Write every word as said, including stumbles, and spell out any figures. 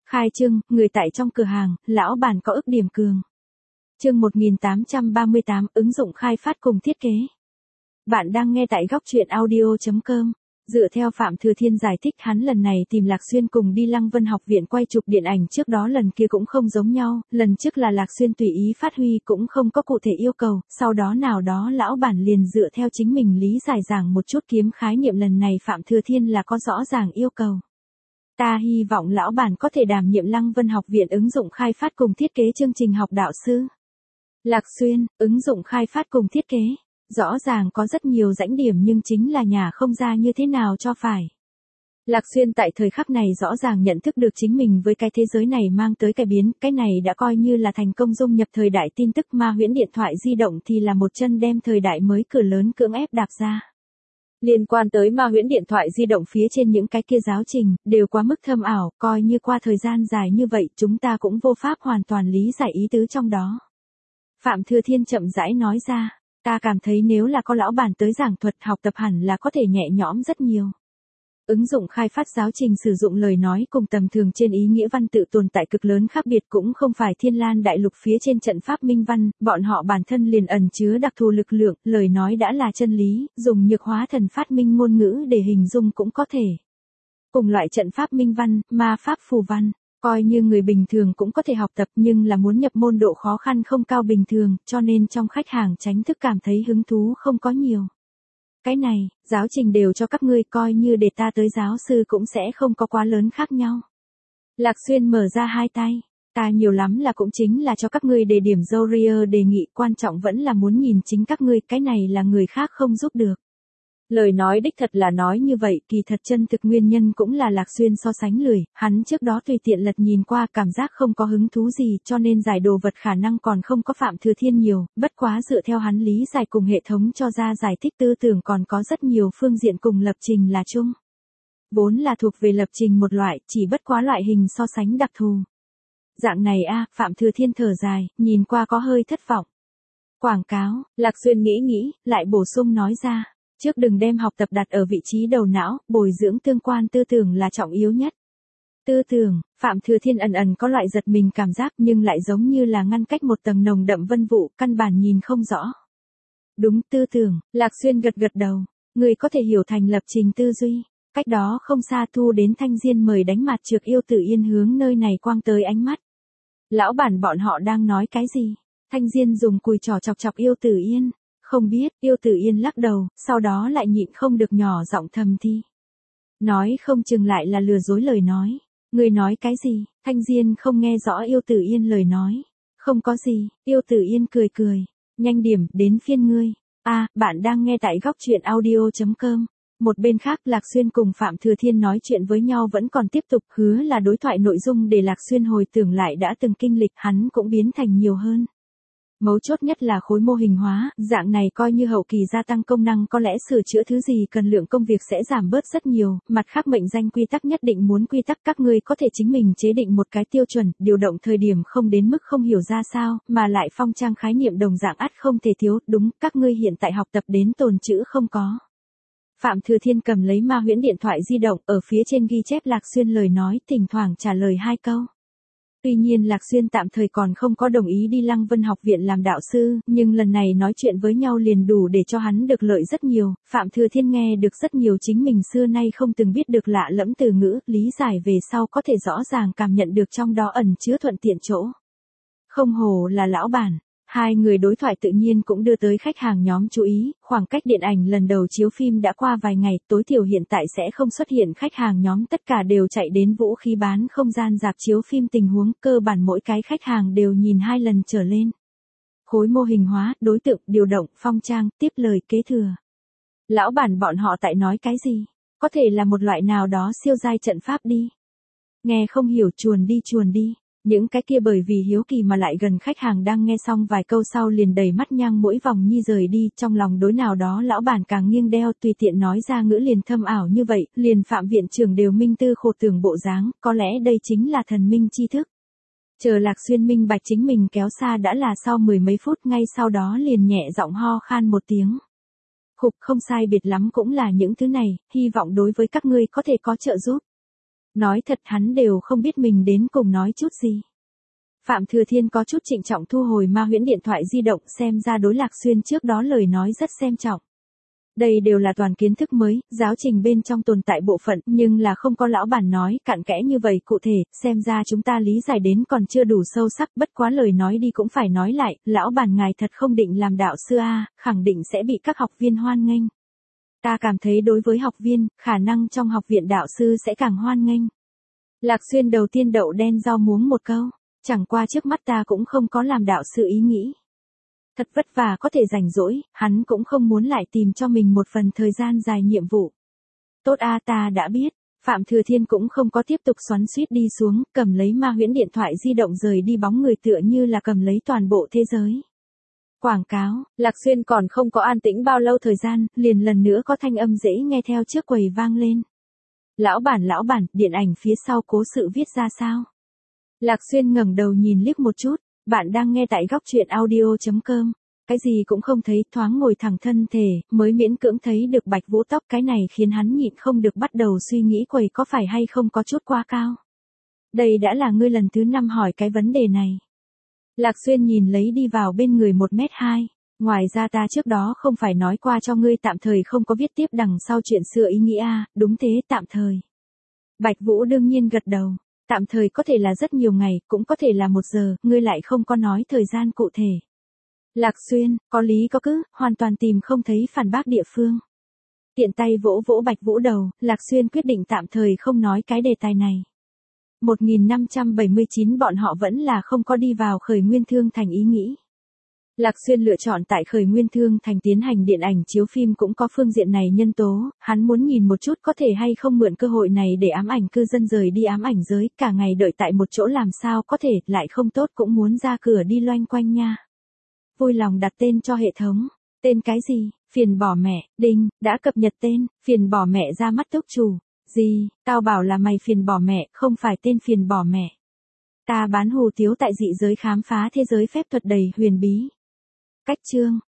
Khai trương, người tại trong cửa hàng, lão bản có ức điểm cường. Chương một nghìn tám trăm ba mươi tám, ứng dụng khai phát cùng thiết kế. Bạn đang nghe tại góc truyện audio chấm com. Dựa theo Phạm Thừa Thiên giải thích, hắn lần này tìm Lạc Xuyên cùng đi Lăng Vân học viện quay chụp điện ảnh, trước đó lần kia cũng không giống nhau, lần trước là Lạc Xuyên tùy ý phát huy cũng không có cụ thể yêu cầu, sau đó nào đó lão bản liền dựa theo chính mình lý giải giảng một chút kiếm khái niệm, lần này Phạm Thừa Thiên là có rõ ràng yêu cầu. Ta hy vọng lão bản có thể đảm nhiệm Lăng Vân học viện ứng dụng khai phát cùng thiết kế chương trình học đạo sư. Lạc Xuyên, ứng dụng khai phát cùng thiết kế. Rõ ràng có rất nhiều rãnh điểm nhưng chính là nhà không ra như thế nào cho phải. Lạc Xuyên tại thời khắc này rõ ràng nhận thức được chính mình với cái thế giới này mang tới cải biến, cái này đã coi như là thành công dung nhập thời đại tin tức. Ma huyễn điện thoại di động thì là một chân đem thời đại mới cửa lớn cưỡng ép đạp ra. Liên quan tới ma huyễn điện thoại di động phía trên những cái kia giáo trình, đều quá mức thâm ảo, coi như qua thời gian dài như vậy chúng ta cũng vô pháp hoàn toàn lý giải ý tứ trong đó. Phạm Thừa Thiên chậm rãi nói ra. Ta cảm thấy nếu là có lão bản tới giảng thuật học tập hẳn là có thể nhẹ nhõm rất nhiều. Ứng dụng khai phát giáo trình sử dụng lời nói cùng tầm thường trên ý nghĩa văn tự tồn tại cực lớn khác biệt, cũng không phải Thiên Lan đại lục phía trên trận pháp minh văn, bọn họ bản thân liền ẩn chứa đặc thù lực lượng, lời nói đã là chân lý, dùng nhược hóa thần phát minh ngôn ngữ để hình dung cũng có thể. Cùng loại trận pháp minh văn, ma pháp phù văn. Coi như người bình thường cũng có thể học tập, nhưng là muốn nhập môn độ khó khăn không cao bình thường, cho nên trong khách hàng tránh thức cảm thấy hứng thú không có nhiều. Cái này, giáo trình đều cho các ngươi, coi như để ta tới giáo sư cũng sẽ không có quá lớn khác nhau. Lạc Xuyên mở ra hai tay. Ta nhiều lắm là cũng chính là cho các ngươi đề điểm Jourier đề nghị, quan trọng vẫn là muốn nhìn chính các ngươi, cái này là người khác không giúp được. Lời nói đích thật là nói như vậy, kỳ thật chân thực nguyên nhân cũng là Lạc Xuyên so sánh lười, hắn trước đó tùy tiện lật nhìn qua cảm giác không có hứng thú gì, cho nên giải đồ vật khả năng còn không có Phạm Thừa Thiên nhiều, bất quá dựa theo hắn lý giải cùng hệ thống cho ra giải thích tư tưởng còn có rất nhiều phương diện cùng lập trình là chung. Vốn là thuộc về lập trình một loại, chỉ bất quá loại hình so sánh đặc thù. Dạng này a, Phạm Thừa Thiên thở dài, nhìn qua có hơi thất vọng. Quảng cáo, Lạc Xuyên nghĩ nghĩ, lại bổ sung nói ra. Trước đừng đem học tập đặt ở vị trí đầu não, bồi dưỡng tương quan tư tưởng là trọng yếu nhất. Tư tưởng, Phạm Thừa Thiên ẩn ẩn có loại giật mình cảm giác nhưng lại giống như là ngăn cách một tầng nồng đậm vân vụ, căn bản nhìn không rõ. Đúng, tư tưởng, Lạc Xuyên gật gật đầu, người có thể hiểu thành lập trình tư duy. Cách đó không xa Thu đến Thanh Diên mời đánh mặt trược Yêu Tử Yên hướng nơi này quang tới ánh mắt. Lão bản bọn họ đang nói cái gì? Thanh Diên dùng cùi trỏ chọc chọc Yêu Tử Yên. Không biết, Yêu Tử Yên lắc đầu, sau đó lại nhịn không được nhỏ giọng thầm thi. Nói không chừng lại là lừa dối lời nói. Người nói cái gì? Thanh Diên không nghe rõ Yêu Tử Yên lời nói. Không có gì, Yêu Tử Yên cười cười. Nhanh điểm, đến phiên ngươi. À, bạn đang nghe tại góc truyện audio chấm com. Một bên khác Lạc Xuyên cùng Phạm Thừa Thiên nói chuyện với nhau vẫn còn tiếp tục, hứa là đối thoại nội dung để Lạc Xuyên hồi tưởng lại đã từng kinh lịch, hắn cũng biến thành nhiều hơn. Mấu chốt nhất là khối mô hình hóa, dạng này coi như hậu kỳ gia tăng công năng có lẽ sửa chữa thứ gì cần lượng công việc sẽ giảm bớt rất nhiều, mặt khác mệnh danh quy tắc nhất định muốn quy tắc các ngươi có thể chính mình chế định một cái tiêu chuẩn, điều động thời điểm không đến mức không hiểu ra sao, mà lại phong trang khái niệm đồng dạng ắt không thể thiếu, đúng, các ngươi hiện tại học tập đến tồn chữ không có. Phạm Thừa Thiên cầm lấy ma huyễn điện thoại di động, ở phía trên ghi chép Lạc Xuyên lời nói, thỉnh thoảng trả lời hai câu. Tuy nhiên Lạc Xuyên tạm thời còn không có đồng ý đi Lăng Vân học viện làm đạo sư, nhưng lần này nói chuyện với nhau liền đủ để cho hắn được lợi rất nhiều. Phạm Thừa Thiên nghe được rất nhiều chính mình xưa nay không từng biết được lạ lẫm từ ngữ, lý giải về sau có thể rõ ràng cảm nhận được trong đó ẩn chứa thuận tiện chỗ. Không hổ là lão bản. Hai người đối thoại tự nhiên cũng đưa tới khách hàng nhóm chú ý, khoảng cách điện ảnh lần đầu chiếu phim đã qua vài ngày, tối thiểu hiện tại sẽ không xuất hiện khách hàng nhóm tất cả đều chạy đến vũ khí bán không gian rạp chiếu phim, tình huống cơ bản mỗi cái khách hàng đều nhìn hai lần trở lên. Khối mô hình hóa, đối tượng, điều động, phong trang, tiếp lời, kế thừa. Lão bản bọn họ tại nói cái gì? Có thể là một loại nào đó siêu giai trận pháp đi. Nghe không hiểu chuồn đi chuồn đi. Những cái kia bởi vì hiếu kỳ mà lại gần khách hàng đang nghe xong vài câu sau liền đầy mắt nhang mỗi vòng nhi rời đi, trong lòng đối nào đó lão bản càng nghiêng đeo, tùy tiện nói ra ngữ liền thâm ảo như vậy, liền Phạm viện trưởng đều minh tư khổ tưởng bộ dáng, có lẽ đây chính là thần minh tri thức. Chờ Lạc Xuyên minh bạch chính mình kéo xa đã là sau mười mấy phút, ngay sau đó liền nhẹ giọng ho khan một tiếng. Khục, không sai biệt lắm cũng là những thứ này, hy vọng đối với các ngươi có thể có trợ giúp. Nói thật hắn đều không biết mình đến cùng nói chút gì. Phạm Thừa Thiên có chút trịnh trọng thu hồi ma huyễn điện thoại di động, xem ra đối Lạc Xuyên trước đó lời nói rất xem trọng. Đây đều là toàn kiến thức mới, giáo trình bên trong tồn tại bộ phận, nhưng là không có lão bản nói cặn kẽ như vậy cụ thể, xem ra chúng ta lý giải đến còn chưa đủ sâu sắc, bất quá lời nói đi cũng phải nói lại, lão bản ngài thật không định làm đạo sư a, khẳng định sẽ bị các học viên hoan nghênh. Ta cảm thấy đối với học viên, khả năng trong học viện đạo sư sẽ càng hoan nghênh. Lạc Xuyên đầu tiên đậu đen rau muống một câu, chẳng qua trước mắt ta cũng không có làm đạo sư ý nghĩ. Thật vất vả có thể rảnh rỗi, hắn cũng không muốn lại tìm cho mình một phần thời gian dài nhiệm vụ. Tốt a, ta đã biết. Phạm Thừa Thiên cũng không có tiếp tục xoắn xuýt đi xuống, cầm lấy ma huyễn điện thoại di động rời đi, bóng người tựa như là cầm lấy toàn bộ thế giới. Quảng cáo, Lạc Xuyên còn không có an tĩnh bao lâu thời gian, liền lần nữa có thanh âm dễ nghe theo trước quầy vang lên. Lão bản lão bản, điện ảnh phía sau cố sự viết ra sao? Lạc Xuyên ngẩng đầu nhìn liếc một chút, bạn đang nghe tại góc truyện audio chấm com. Cái gì cũng không thấy, thoáng ngồi thẳng thân thể, mới miễn cưỡng thấy được Bạch Vũ tóc, cái này khiến hắn nhịn không được bắt đầu suy nghĩ quầy có phải hay không có chút quá cao. Đây đã là ngươi lần thứ năm hỏi cái vấn đề này. Lạc Xuyên nhìn lấy đi vào bên người một mét hai, ngoài ra ta trước đó không phải nói qua cho ngươi tạm thời không có viết tiếp đằng sau chuyện xưa ý nghĩa a, đúng thế, tạm thời. Bạch Vũ đương nhiên gật đầu, tạm thời có thể là rất nhiều ngày, cũng có thể là một giờ, ngươi lại không có nói thời gian cụ thể. Lạc Xuyên, có lý có cứ, hoàn toàn tìm không thấy phản bác địa phương. Tiện tay vỗ vỗ Bạch Vũ đầu, Lạc Xuyên quyết định tạm thời không nói cái đề tài này. một nghìn năm trăm bảy mươi chín bọn họ vẫn là không có đi vào Khởi Nguyên Thương Thành ý nghĩ. Lạc Xuyên lựa chọn tại Khởi Nguyên Thương Thành tiến hành điện ảnh chiếu phim cũng có phương diện này nhân tố, hắn muốn nhìn một chút có thể hay không mượn cơ hội này để ám ảnh cư dân rời đi ám ảnh giới, cả ngày đợi tại một chỗ làm sao có thể, lại không tốt cũng muốn ra cửa đi loanh quanh nha. Vui lòng đặt tên cho hệ thống. Tên cái gì? Phiền bỏ mẹ, đinh, đã cập nhật tên, phiền bỏ mẹ ra mắt túc chủ. Gì, tao bảo là mày phiền bỏ mẹ, không phải tên phiền bỏ mẹ. Ta bán hù tiếu tại dị giới khám phá thế giới phép thuật đầy huyền bí. Cách chương,